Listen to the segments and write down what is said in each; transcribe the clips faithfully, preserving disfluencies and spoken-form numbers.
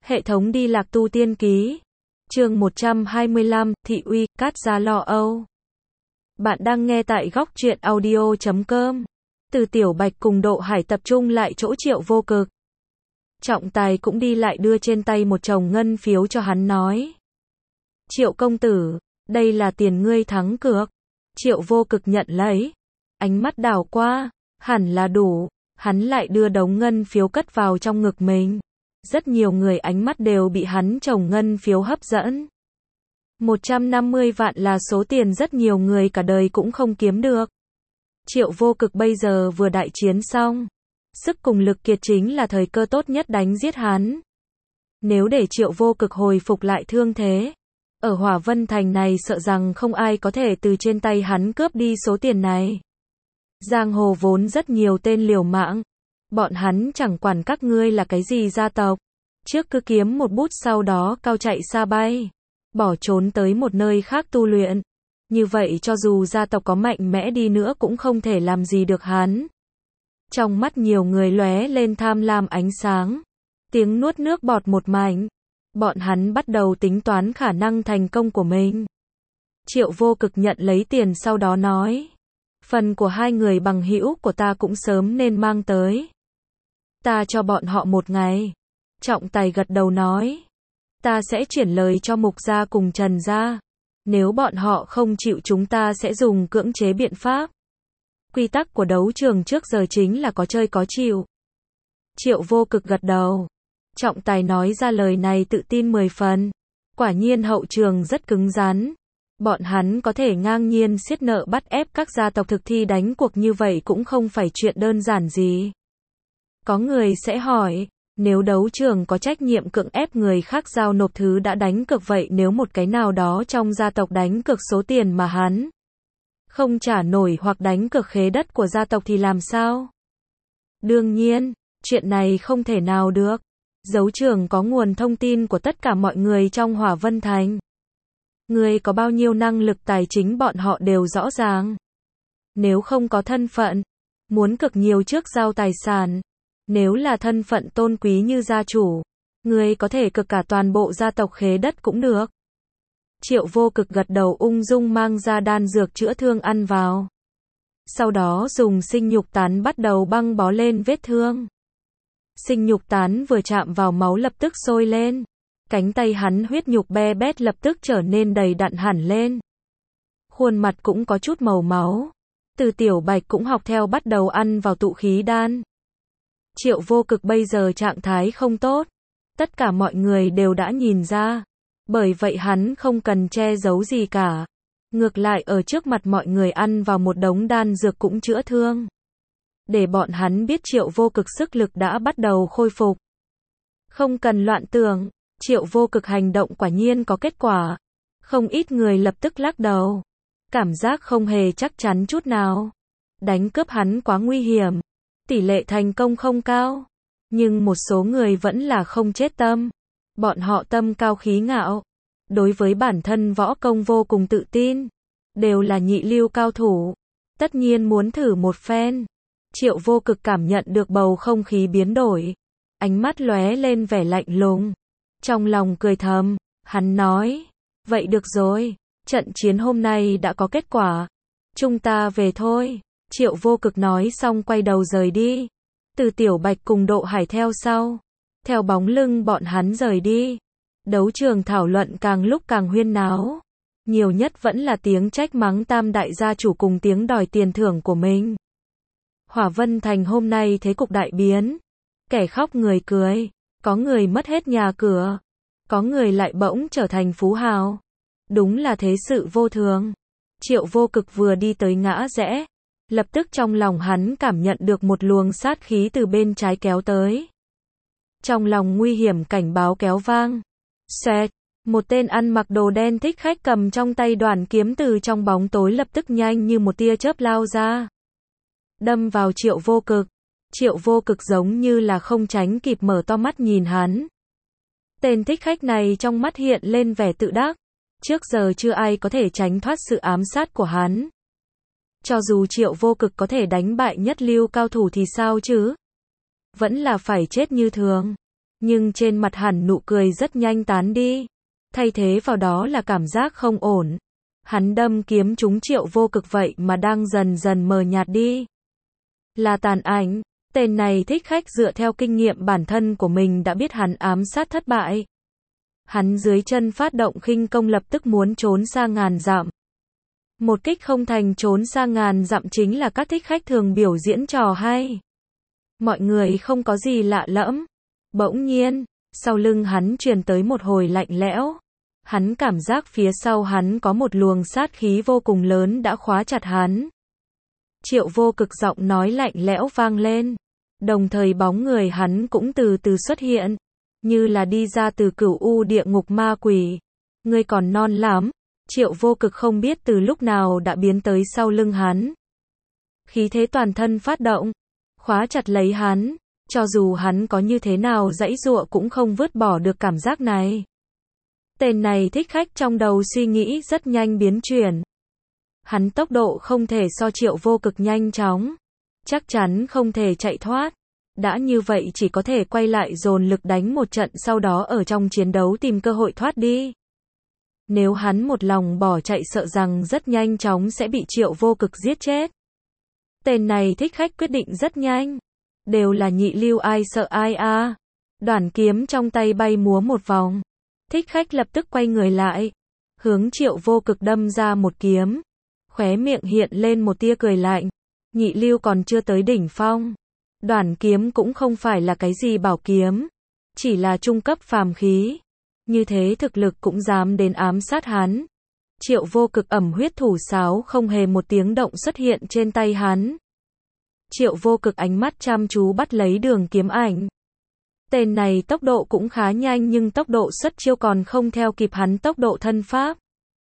Hệ thống đi lạc tu tiên ký. Chương một trăm hai mươi lăm, thị uy, cát gia lo âu. Bạn đang nghe tại góc truyện audio chấm com. Từ Tiểu Bạch cùng Độ Hải tập trung lại chỗ Triệu Vô Cực. Trọng Tài cũng đi lại đưa trên tay một chồng ngân phiếu cho hắn nói. Triệu công tử, đây là tiền ngươi thắng cược. Triệu Vô Cực nhận lấy. Ánh mắt đảo qua, hẳn là đủ. Hắn lại đưa đống ngân phiếu cất vào trong ngực mình. Rất nhiều người ánh mắt đều bị hắn chồng ngân phiếu hấp dẫn. một trăm năm mươi vạn là số tiền rất nhiều người cả đời cũng không kiếm được. Triệu Vô Cực bây giờ vừa đại chiến xong. Sức cùng lực kiệt chính là thời cơ tốt nhất đánh giết hắn. Nếu để Triệu Vô Cực hồi phục lại thương thế, ở Hỏa Vân Thành này sợ rằng không ai có thể từ trên tay hắn cướp đi số tiền này. Giang hồ vốn rất nhiều tên liều mạng. Bọn hắn chẳng quản các ngươi là cái gì gia tộc. Trước cứ kiếm một bút sau đó cao chạy xa bay. Bỏ trốn tới một nơi khác tu luyện. Như vậy cho dù gia tộc có mạnh mẽ đi nữa cũng không thể làm gì được hắn. Trong mắt nhiều người lóe lên tham lam ánh sáng. Tiếng nuốt nước bọt một mảnh. Bọn hắn bắt đầu tính toán khả năng thành công của mình. Triệu Vô Cực nhận lấy tiền sau đó nói. Phần của hai người bằng hữu của ta cũng sớm nên mang tới. Ta cho bọn họ một ngày. Trọng Tài gật đầu nói. Ta sẽ chuyển lời cho Mục gia cùng Trần gia. Nếu bọn họ không chịu chúng ta sẽ dùng cưỡng chế biện pháp. Quy tắc của đấu trường trước giờ chính là có chơi có chịu. Triệu Vô Cực gật đầu. Trọng Tài nói ra lời này tự tin mười phần. Quả nhiên hậu trường rất cứng rắn. Bọn hắn có thể ngang nhiên siết nợ bắt ép các gia tộc thực thi đánh cuộc như vậy cũng không phải chuyện đơn giản gì. Có người sẽ hỏi, nếu đấu trường có trách nhiệm cưỡng ép người khác giao nộp thứ đã đánh cược vậy nếu một cái nào đó trong gia tộc đánh cược số tiền mà hắn không trả nổi hoặc đánh cược khế đất của gia tộc thì làm sao? Đương nhiên, chuyện này không thể nào được. Đấu trường có nguồn thông tin của tất cả mọi người trong Hỏa Vân Thành. Người có bao nhiêu năng lực tài chính bọn họ đều rõ ràng. Nếu không có thân phận, muốn cực nhiều trước giao tài sản. Nếu là thân phận tôn quý như gia chủ, người có thể cực cả toàn bộ gia tộc khế đất cũng được. Triệu Vô Cực gật đầu ung dung mang ra đan dược chữa thương ăn vào. Sau đó dùng sinh nhục tán bắt đầu băng bó lên vết thương. Sinh nhục tán vừa chạm vào máu lập tức sôi lên. Cánh tay hắn huyết nhục be bét lập tức trở nên đầy đặn hẳn lên. Khuôn mặt cũng có chút màu máu. Từ Tiểu Bạch cũng học theo bắt đầu ăn vào tụ khí đan. Triệu Vô Cực bây giờ trạng thái không tốt. Tất cả mọi người đều đã nhìn ra. Bởi vậy hắn không cần che giấu gì cả. Ngược lại ở trước mặt mọi người ăn vào một đống đan dược cũng chữa thương. Để bọn hắn biết Triệu Vô Cực sức lực đã bắt đầu khôi phục. Không cần loạn tưởng. Triệu Vô Cực hành động quả nhiên có kết quả. Không ít người lập tức lắc đầu. Cảm giác không hề chắc chắn chút nào. Đánh cướp hắn quá nguy hiểm. Tỷ lệ thành công không cao. Nhưng một số người vẫn là không chết tâm. Bọn họ tâm cao khí ngạo. Đối với bản thân võ công vô cùng tự tin. Đều là nhị lưu cao thủ. Tất nhiên muốn thử một phen. Triệu Vô Cực cảm nhận được bầu không khí biến đổi. Ánh mắt lóe lên vẻ lạnh lùng. Trong lòng cười thầm, hắn nói. Vậy được rồi, trận chiến hôm nay đã có kết quả. Chúng ta về thôi. Triệu Vô Cực nói xong quay đầu rời đi. Từ Tiểu Bạch cùng Độ Hải theo sau. Theo bóng lưng bọn hắn rời đi. Đấu trường thảo luận càng lúc càng huyên náo. Nhiều nhất vẫn là tiếng trách mắng tam đại gia chủ cùng tiếng đòi tiền thưởng của mình. Hỏa Vân Thành hôm nay thế cục đại biến. Kẻ khóc người cười. Có người mất hết nhà cửa. Có người lại bỗng trở thành phú hào. Đúng là thế sự vô thường. Triệu Vô Cực vừa đi tới ngã rẽ. Lập tức trong lòng hắn cảm nhận được một luồng sát khí từ bên trái kéo tới. Trong lòng nguy hiểm cảnh báo kéo vang. Xoẹt, một tên ăn mặc đồ đen thích khách cầm trong tay đoàn kiếm từ trong bóng tối lập tức nhanh như một tia chớp lao ra. Đâm vào Triệu Vô Cực. Triệu Vô Cực giống như là không tránh kịp mở to mắt nhìn hắn. Tên thích khách này trong mắt hiện lên vẻ tự đắc. Trước giờ chưa ai có thể tránh thoát sự ám sát của hắn. Cho dù Triệu Vô Cực có thể đánh bại nhất lưu cao thủ thì sao chứ? Vẫn là phải chết như thường. Nhưng trên mặt hẳn nụ cười rất nhanh tán đi. Thay thế vào đó là cảm giác không ổn. Hắn đâm kiếm trúng Triệu Vô Cực vậy mà đang dần dần mờ nhạt đi. Là tàn ảnh. Tên này thích khách dựa theo kinh nghiệm bản thân của mình đã biết hắn ám sát thất bại. Hắn dưới chân phát động khinh công lập tức muốn trốn xa ngàn dặm. Một kích không thành trốn xa ngàn dặm chính là các thích khách thường biểu diễn trò hay. Mọi người không có gì lạ lẫm. Bỗng nhiên, sau lưng hắn truyền tới một hồi lạnh lẽo. Hắn cảm giác phía sau hắn có một luồng sát khí vô cùng lớn đã khóa chặt hắn. Triệu Vô Cực giọng nói lạnh lẽo vang lên. Đồng thời bóng người hắn cũng từ từ xuất hiện. Như là đi ra từ cửu u địa ngục ma quỷ. Ngươi còn non lắm. Triệu Vô Cực không biết từ lúc nào đã biến tới sau lưng hắn. Khí thế toàn thân phát động. Khóa chặt lấy hắn. Cho dù hắn có như thế nào giãy giụa cũng không vứt bỏ được cảm giác này. Tên này thích khách trong đầu suy nghĩ rất nhanh biến chuyển. Hắn tốc độ không thể so Triệu Vô Cực nhanh chóng. Chắc chắn không thể chạy thoát. Đã như vậy chỉ có thể quay lại dồn lực đánh một trận sau đó ở trong chiến đấu tìm cơ hội thoát đi. Nếu hắn một lòng bỏ chạy sợ rằng rất nhanh chóng sẽ bị Triệu Vô Cực giết chết. Tên này thích khách quyết định rất nhanh. Đều là nhị lưu ai sợ ai a. À. Đoản kiếm trong tay bay múa một vòng. Thích khách lập tức quay người lại. Hướng Triệu Vô Cực đâm ra một kiếm. Khóe miệng hiện lên một tia cười lạnh. Nhị lưu còn chưa tới đỉnh phong. Đoản kiếm cũng không phải là cái gì bảo kiếm. Chỉ là trung cấp phàm khí. Như thế thực lực cũng dám đến ám sát hắn. Triệu Vô Cực ẩm huyết thủ sáo không hề một tiếng động xuất hiện trên tay hắn. Triệu Vô Cực ánh mắt chăm chú bắt lấy đường kiếm ảnh. Tên này tốc độ cũng khá nhanh nhưng tốc độ xuất chiêu còn không theo kịp hắn tốc độ thân pháp.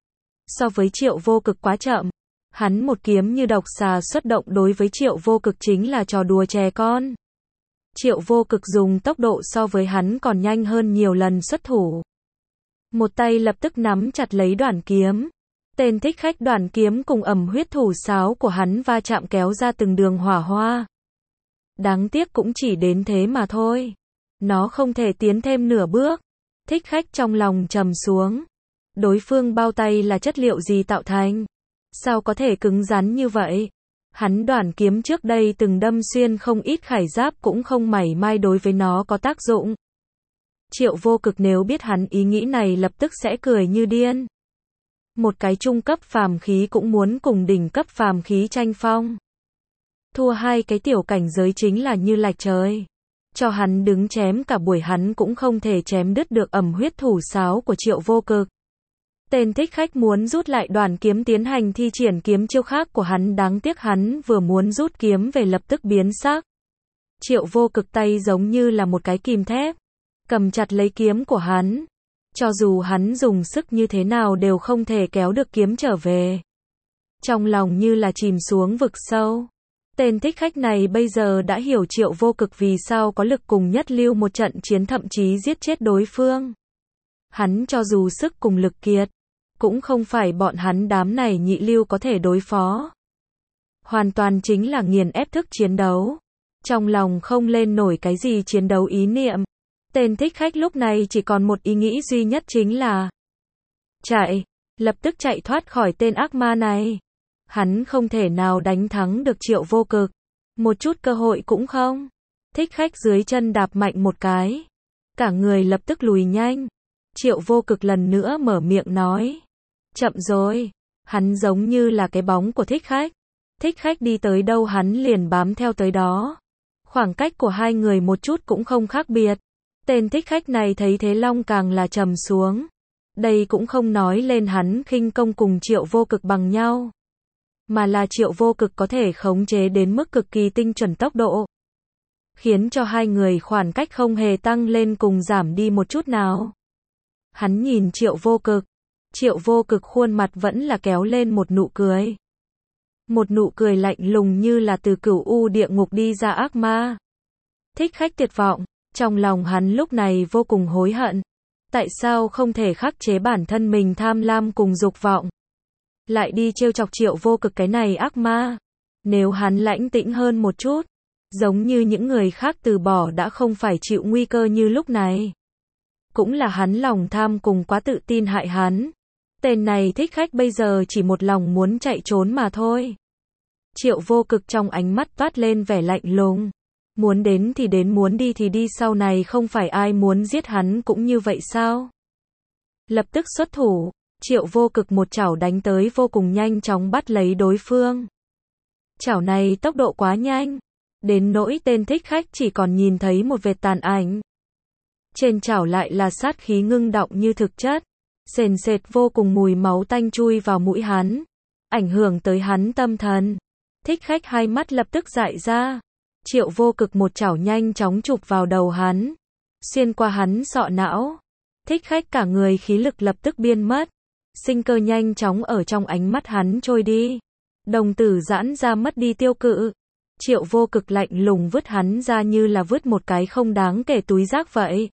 So với Triệu Vô Cực quá chậm. Hắn một kiếm như độc xà xuất động đối với Triệu Vô Cực chính là trò đùa trẻ con. Triệu Vô Cực dùng tốc độ so với hắn còn nhanh hơn nhiều lần xuất thủ. Một tay lập tức nắm chặt lấy đoản kiếm. Tên thích khách đoản kiếm cùng ẩm huyết thủ sáo của hắn va chạm kéo ra từng đường hỏa hoa. Đáng tiếc cũng chỉ đến thế mà thôi. Nó không thể tiến thêm nửa bước. Thích khách trong lòng trầm xuống. Đối phương bao tay là chất liệu gì tạo thành? Sao có thể cứng rắn như vậy? Hắn đoản kiếm trước đây từng đâm xuyên không ít khải giáp cũng không mảy may đối với nó có tác dụng. Triệu Vô Cực nếu biết hắn ý nghĩ này lập tức sẽ cười như điên. Một cái trung cấp phàm khí cũng muốn cùng đỉnh cấp phàm khí tranh phong. Thua hai cái tiểu cảnh giới chính là như lạch trời. Cho hắn đứng chém cả buổi hắn cũng không thể chém đứt được ẩm huyết thủ sáo của Triệu Vô Cực. Tên thích khách muốn rút lại đoản kiếm tiến hành thi triển kiếm chiêu khác của hắn, đáng tiếc hắn vừa muốn rút kiếm về lập tức biến sắc. Triệu Vô Cực tay giống như là một cái kìm thép, cầm chặt lấy kiếm của hắn. Cho dù hắn dùng sức như thế nào đều không thể kéo được kiếm trở về. Trong lòng như là chìm xuống vực sâu. Tên thích khách này bây giờ đã hiểu Triệu Vô Cực vì sao có lực cùng nhất lưu một trận chiến thậm chí giết chết đối phương. Hắn cho dù sức cùng lực kiệt, cũng không phải bọn hắn đám này nhị lưu có thể đối phó. Hoàn toàn chính là nghiền ép thức chiến đấu. Trong lòng không lên nổi cái gì chiến đấu ý niệm. Tên thích khách lúc này chỉ còn một ý nghĩ duy nhất chính là chạy, lập tức chạy thoát khỏi tên ác ma này. Hắn không thể nào đánh thắng được Triệu Vô Cực. Một chút cơ hội cũng không. Thích khách dưới chân đạp mạnh một cái. Cả người lập tức lùi nhanh. Triệu Vô Cực lần nữa mở miệng nói. Chậm rồi. Hắn giống như là cái bóng của thích khách. Thích khách đi tới đâu hắn liền bám theo tới đó. Khoảng cách của hai người một chút cũng không khác biệt. Tên thích khách này thấy thế long càng là trầm xuống. Đây cũng không nói lên hắn khinh công cùng Triệu Vô Cực bằng nhau. Mà là Triệu Vô Cực có thể khống chế đến mức cực kỳ tinh chuẩn tốc độ. Khiến cho hai người khoảng cách không hề tăng lên cùng giảm đi một chút nào. Hắn nhìn Triệu Vô Cực. Triệu Vô Cực khuôn mặt vẫn là kéo lên một nụ cười. Một nụ cười lạnh lùng như là từ cửu u địa ngục đi ra ác ma. Thích khách tuyệt vọng. Trong lòng hắn lúc này vô cùng hối hận. Tại sao không thể khắc chế bản thân mình tham lam cùng dục vọng. Lại đi trêu chọc Triệu Vô Cực cái này ác ma. Nếu hắn lãnh tĩnh hơn một chút. Giống như những người khác từ bỏ đã không phải chịu nguy cơ như lúc này. Cũng là hắn lòng tham cùng quá tự tin hại hắn. Tên này thích khách bây giờ chỉ một lòng muốn chạy trốn mà thôi. Triệu Vô Cực trong ánh mắt toát lên vẻ lạnh lùng. Muốn đến thì đến, muốn đi thì đi, sau này không phải ai muốn giết hắn cũng như vậy sao? Lập tức xuất thủ, Triệu Vô Cực một chảo đánh tới, vô cùng nhanh chóng bắt lấy đối phương. Chảo này tốc độ quá nhanh, đến nỗi tên thích khách chỉ còn nhìn thấy một vệt tàn ảnh. Trên chảo lại là sát khí ngưng đọng như thực chất, sền sệt vô cùng, mùi máu tanh chui vào mũi hắn, ảnh hưởng tới hắn tâm thần. Thích khách hai mắt lập tức dại ra. Triệu Vô Cực một chảo nhanh chóng chụp vào đầu hắn, xuyên qua hắn sọ não. Thích khách cả người khí lực lập tức biến mất, sinh cơ nhanh chóng ở trong ánh mắt hắn trôi đi. Đồng tử giãn ra, mất đi tiêu cự. Triệu Vô Cực lạnh lùng vứt hắn ra như là vứt một cái không đáng kể túi rác vậy.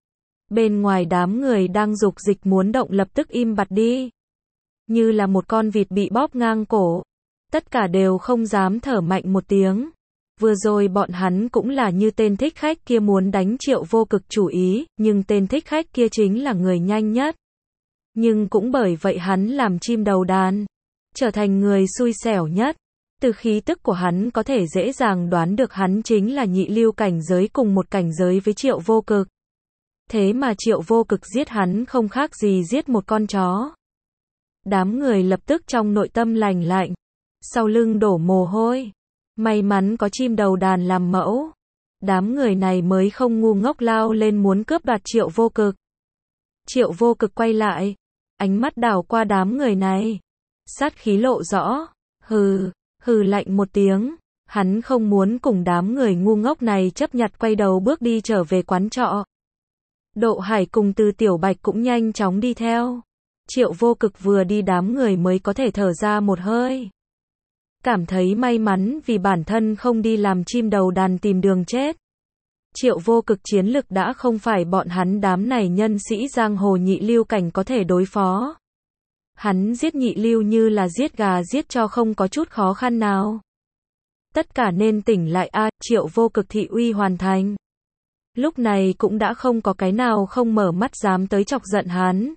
Bên ngoài đám người đang dục dịch muốn động lập tức im bặt đi. Như là một con vịt bị bóp ngang cổ. Tất cả đều không dám thở mạnh một tiếng. Vừa rồi bọn hắn cũng là như tên thích khách kia muốn đánh Triệu Vô Cực chủ ý, nhưng tên thích khách kia chính là người nhanh nhất. Nhưng cũng bởi vậy hắn làm chim đầu đàn, trở thành người xui xẻo nhất. Từ khí tức của hắn có thể dễ dàng đoán được hắn chính là nhị lưu cảnh giới, cùng một cảnh giới với Triệu Vô Cực. Thế mà Triệu Vô Cực giết hắn không khác gì giết một con chó. Đám người lập tức trong nội tâm lành lạnh, sau lưng đổ mồ hôi. May mắn có chim đầu đàn làm mẫu. Đám người này mới không ngu ngốc lao lên muốn cướp đoạt Triệu Vô Cực. Triệu Vô Cực quay lại, ánh mắt đảo qua đám người này, sát khí lộ rõ. Hừ, hừ lạnh một tiếng, hắn không muốn cùng đám người ngu ngốc này chấp nhặt, quay đầu bước đi trở về quán trọ. Độ Hải cùng Từ Tiểu Bạch cũng nhanh chóng đi theo. Triệu Vô Cực vừa đi, đám người mới có thể thở ra một hơi. Cảm thấy may mắn vì bản thân không đi làm chim đầu đàn tìm đường chết. Triệu Vô Cực chiến lực đã không phải bọn hắn đám này nhân sĩ giang hồ nhị lưu cảnh có thể đối phó. Hắn giết nhị lưu như là giết gà giết chó, không có chút khó khăn nào. Tất cả nên tỉnh lại a. À, Triệu Vô Cực thị uy hoàn thành. Lúc này cũng đã không có cái nào không mở mắt dám tới chọc giận hắn.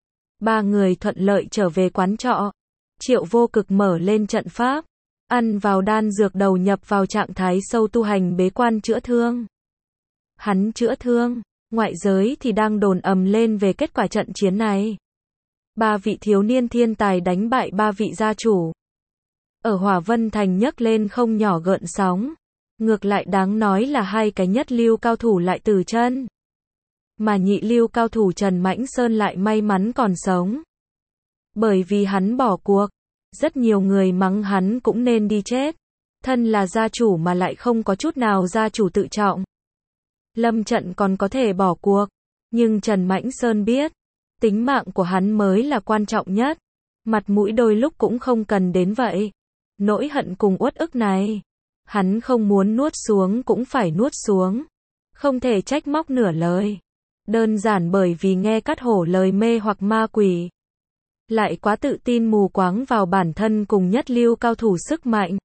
Ba người thuận lợi trở về quán trọ. Triệu Vô Cực mở lên trận pháp, ăn vào đan dược, đầu nhập vào trạng thái sâu tu hành bế quan chữa thương. Hắn chữa thương, ngoại giới thì đang đồn ầm lên về kết quả trận chiến này. Ba vị thiếu niên thiên tài đánh bại ba vị gia chủ. Ở Hỏa Vân Thành nhấc lên không nhỏ gợn sóng. Ngược lại đáng nói là hai cái nhất lưu cao thủ lại từ chân. Mà nhị lưu cao thủ Trần Mãnh Sơn lại may mắn còn sống. Bởi vì hắn bỏ cuộc, rất nhiều người mắng hắn cũng nên đi chết. Thân là gia chủ mà lại không có chút nào gia chủ tự trọng. Lâm trận còn có thể bỏ cuộc, nhưng Trần Mãnh Sơn biết, tính mạng của hắn mới là quan trọng nhất. Mặt mũi đôi lúc cũng không cần đến vậy. Nỗi hận cùng uất ức này, hắn không muốn nuốt xuống cũng phải nuốt xuống. Không thể trách móc nửa lời. Đơn giản bởi vì nghe Cát Hổ lời mê hoặc ma quỷ. Lại quá tự tin mù quáng vào bản thân cùng nhất lưu cao thủ sức mạnh.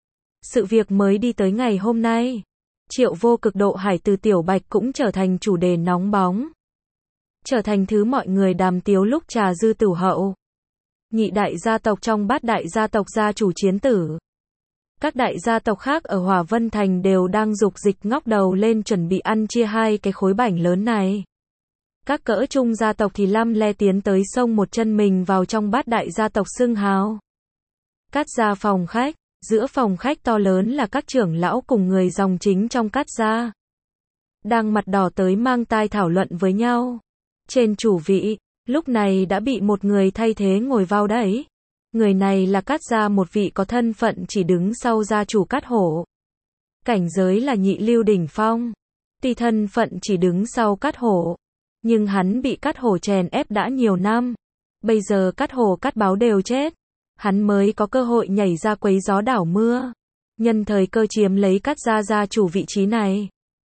Sự việc mới đi tới ngày hôm nay. Triệu Vô Cực, Độ Hải, Từ Tiểu Bạch cũng trở thành chủ đề nóng bóng. Trở thành thứ mọi người đàm tiếu lúc trà dư tửu hậu. Nhị đại gia tộc trong bát đại gia tộc gia chủ chiến tử. Các đại gia tộc khác ở Hỏa Vân Thành đều đang dục dịch ngóc đầu lên chuẩn bị ăn chia hai cái khối bảnh lớn này. Các cỡ trung gia tộc thì lăm le tiến tới xông một chân mình vào trong bát đại gia tộc xưng hào. Cát gia phòng khách, giữa phòng khách to lớn là các trưởng lão cùng người dòng chính trong Cát gia. Đang mặt đỏ tới mang tai thảo luận với nhau. Trên chủ vị, lúc này đã bị một người thay thế ngồi vào đấy. Người này là Cát gia một vị có thân phận chỉ đứng sau gia chủ Cát Hổ. Cảnh giới là nhị lưu đỉnh phong. Tuy thân phận chỉ đứng sau Cát Hổ, nhưng hắn bị Cát Hổ chèn ép đã nhiều năm. Bây giờ Cát Hổ Cát Báo đều chết, hắn mới có cơ hội nhảy ra quấy gió đảo mưa. Nhân thời cơ chiếm lấy Cát gia gia chủ vị trí này.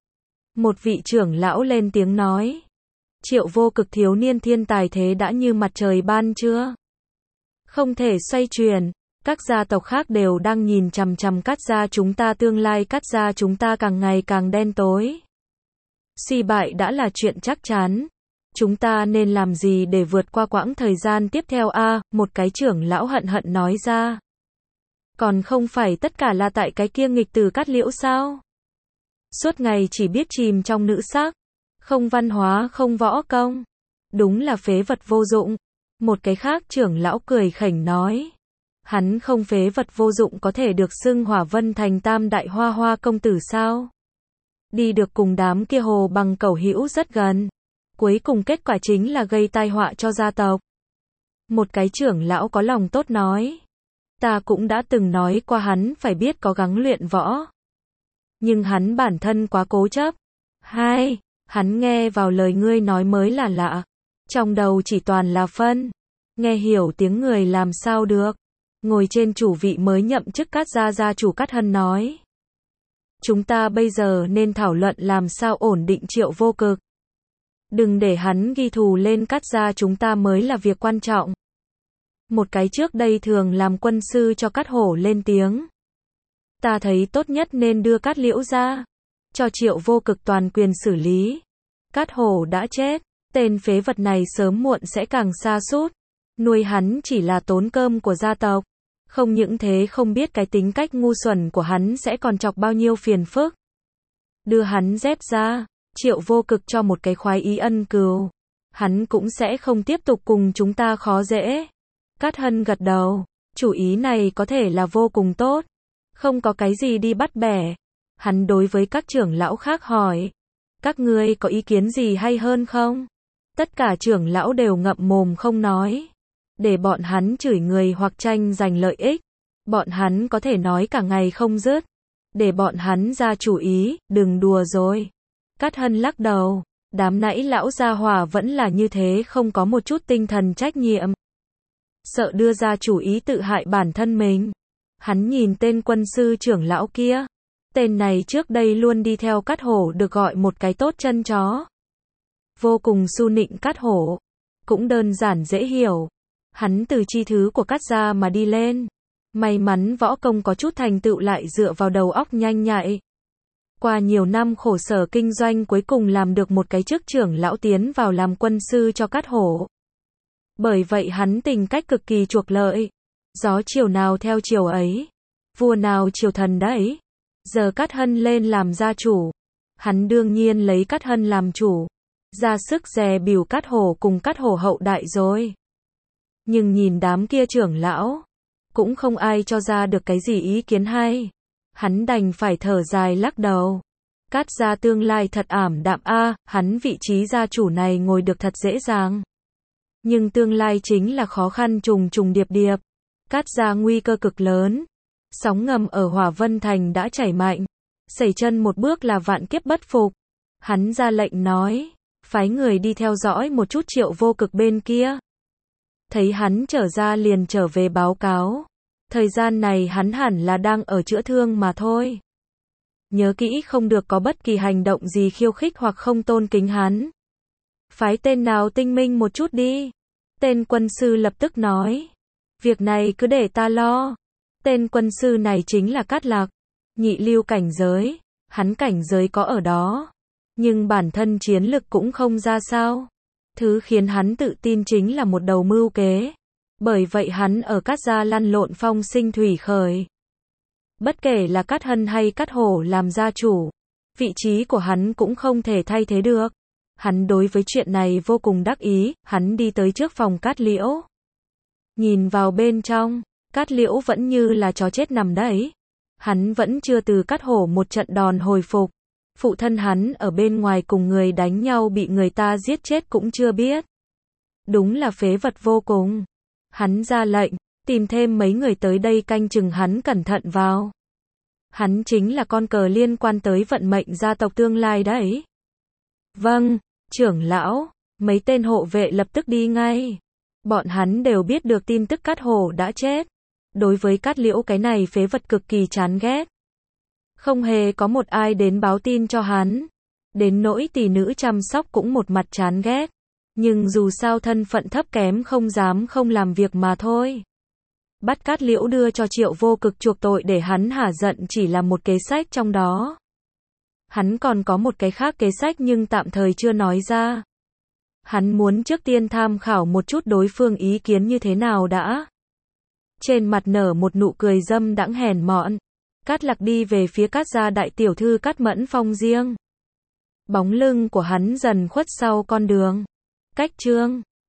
Một vị trưởng lão lên tiếng nói. Triệu Vô Cực, thiếu niên thiên tài thế đã như mặt trời ban trưa. Không thể xoay chuyển, Các gia tộc khác đều đang nhìn chằm chằm Cát gia chúng ta, tương lai Cát gia chúng ta càng ngày càng đen tối. Suy bại đã là chuyện chắc chắn. Chúng ta nên làm gì để vượt qua quãng thời gian tiếp theo a? À, một cái trưởng lão hận hận nói ra. Còn không phải tất cả là tại cái kia nghịch tử Cát Liễu sao? Suốt ngày chỉ biết chìm trong nữ sắc, không văn hóa không võ công. Đúng là phế vật vô dụng. Một cái khác trưởng lão cười khẩy nói. Hắn không phế vật vô dụng có thể được xưng Hỏa Vân Thành tam đại hoa hoa công tử sao? Đi được cùng đám kia hồ bằng cẩu hữu rất gần. Cuối cùng kết quả chính là gây tai họa cho gia tộc. Một cái trưởng lão có lòng tốt nói. Ta cũng đã từng nói qua hắn phải biết có gắng luyện võ. Nhưng hắn bản thân quá cố chấp. Hai, hắn nghe vào lời ngươi nói mới là lạ. Trong đầu chỉ toàn là phân. Nghe hiểu tiếng người làm sao được. Ngồi trên chủ vị mới nhậm chức Cát gia gia chủ Cát Hân nói. Chúng ta bây giờ nên thảo luận làm sao ổn định Triệu Vô Cực. Đừng để hắn ghi thù lên Cát gia chúng ta mới là việc quan trọng. Một cái trước đây thường làm quân sư cho Cát Hổ lên tiếng. Ta thấy tốt nhất nên đưa Cát Liễu ra. Cho Triệu Vô Cực toàn quyền xử lý. Cát Hổ đã chết. Tên phế vật này sớm muộn sẽ càng sa sút. Nuôi hắn chỉ là tốn cơm của gia tộc. Không những thế không biết cái tính cách ngu xuẩn của hắn sẽ còn chọc bao nhiêu phiền phức. Đưa hắn dép ra. Triệu Vô Cực cho một cái khoái ý ân cừu. Hắn cũng sẽ không tiếp tục cùng chúng ta khó dễ. Cát Hân gật đầu. Chủ ý này có thể là vô cùng tốt. Không có cái gì đi bắt bẻ. Hắn đối với các trưởng lão khác hỏi. Các ngươi có ý kiến gì hay hơn không? Tất cả trưởng lão đều ngậm mồm không nói. Để bọn hắn chửi người hoặc tranh giành lợi ích. Bọn hắn có thể nói cả ngày không dứt. Để bọn hắn ra chủ ý, đừng đùa rồi. Cát Hân lắc đầu. Đám nãy lão gia hỏa vẫn là như thế, không có một chút tinh thần trách nhiệm. Sợ đưa ra chủ ý tự hại bản thân mình. Hắn nhìn tên quân sư trưởng lão kia. Tên này trước đây luôn đi theo Cát Hổ được gọi một cái tốt chân chó. Vô cùng su nịnh Cát Hổ. Cũng đơn giản dễ hiểu. Hắn từ chi thứ của Cát gia mà đi lên. May mắn võ công có chút thành tựu lại dựa vào đầu óc nhanh nhạy. Qua nhiều năm khổ sở kinh doanh cuối cùng làm được một cái chức trưởng lão tiến vào làm quân sư cho Cát Hổ. Bởi vậy hắn tình cách cực kỳ chuộc lợi. Gió chiều nào theo chiều ấy. Vua nào chiều thần đấy. Giờ Cát Hân lên làm gia chủ. Hắn đương nhiên lấy Cát Hân làm chủ. Ra sức dè bỉu Cát Hổ cùng Cát Hổ hậu đại rồi. Nhưng nhìn đám kia trưởng lão. Cũng không ai cho ra được cái gì ý kiến hay. Hắn đành phải thở dài lắc đầu. Cát gia tương lai thật ảm đạm a, à, hắn vị trí gia chủ này ngồi được thật dễ dàng. Nhưng tương lai chính là khó khăn trùng trùng điệp điệp. Cát gia nguy cơ cực lớn. Sóng ngầm ở Hỏa Vân Thành đã chảy mạnh. Sẩy chân một bước là vạn kiếp bất phục. Hắn ra lệnh nói. Phái người đi theo dõi một chút Triệu Vô Cực bên kia. Thấy hắn trở ra liền trở về báo cáo. Thời gian này hắn hẳn là đang ở chữa thương mà thôi. Nhớ kỹ không được có bất kỳ hành động gì khiêu khích hoặc không tôn kính hắn. Phái tên nào tinh minh một chút đi. Tên quân sư lập tức nói. Việc này cứ để ta lo. Tên quân sư này chính là Cát Lạc. Nhị lưu cảnh giới. Hắn cảnh giới có ở đó. Nhưng bản thân chiến lực cũng không ra sao. Thứ khiến hắn tự tin chính là một đầu mưu kế. Bởi vậy hắn ở Cát gia lăn lộn phong sinh thủy khởi. Bất kể là Cát Hân hay Cát Hổ làm gia chủ, vị trí của hắn cũng không thể thay thế được. Hắn đối với chuyện này vô cùng đắc ý, hắn đi tới trước phòng Cát Liễu. Nhìn vào bên trong, Cát Liễu vẫn như là chó chết nằm đấy. Hắn vẫn chưa từ Cát Hổ một trận đòn hồi phục. Phụ thân hắn ở bên ngoài cùng người đánh nhau bị người ta giết chết cũng chưa biết. Đúng là phế vật vô cùng. Hắn ra lệnh, tìm thêm mấy người tới đây canh chừng hắn cẩn thận vào. Hắn chính là con cờ liên quan tới vận mệnh gia tộc tương lai đấy. Vâng, trưởng lão, mấy tên hộ vệ lập tức đi ngay. Bọn hắn đều biết được tin tức Cát Hổ đã chết. Đối với Cát Liễu cái này phế vật cực kỳ chán ghét. Không hề có một ai đến báo tin cho hắn. Đến nỗi tỷ nữ chăm sóc cũng một mặt chán ghét. Nhưng dù sao thân phận thấp kém không dám không làm việc mà thôi. Bắt Cát Liễu đưa cho Triệu Vô Cực chuộc tội để hắn hả giận chỉ là một kế sách trong đó. Hắn còn có một cái khác kế sách nhưng tạm thời chưa nói ra. Hắn muốn trước tiên tham khảo một chút đối phương ý kiến như thế nào đã. Trên mặt nở một nụ cười dâm đãng hèn mọn. Cát Lạc đi về phía Cát gia đại tiểu thư Cát Mẫn Phong riêng. Bóng lưng của hắn dần khuất sau con đường. Cách chương